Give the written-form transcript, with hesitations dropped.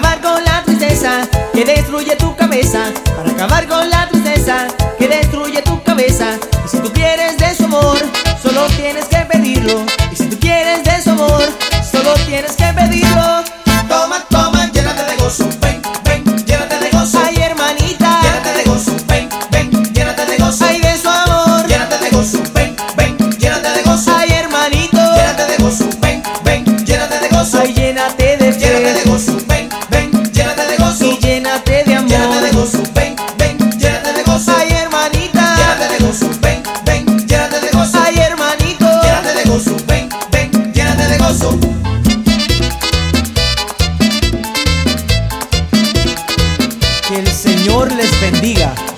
acabar con la tristeza que destruye tu cabeza, para acabar con la tristeza que destruye tu cabeza. Y si tú quieres de su amor, solo tienes que pedirlo. Y si tú quieres de su amor, solo tienes que pedirlo. Toma, toma, llénate de gozo, ven, ven, llénate de gozo. Ay, hermanita, Llénate de gozo, ven, ven, llénate de gozo. ay, de su amor. Llénate de gozo, ven, ven, llénate de gozo. Ay, hermanito, Llénate de gozo, ven, ven, llénate de gozo. ay, llénate de Llénate de fe gozo, ven, ven, llénate de gozo. y llénate de amor. Llénate de gozo, ven, ven, llénate de gozo. Ay, hermanita, Llénate de gozo, ven, ven, llénate de gozo. ay, hermanito. Llénate de gozo, ven, ven, llénate de gozo. Que el Señor les bendiga.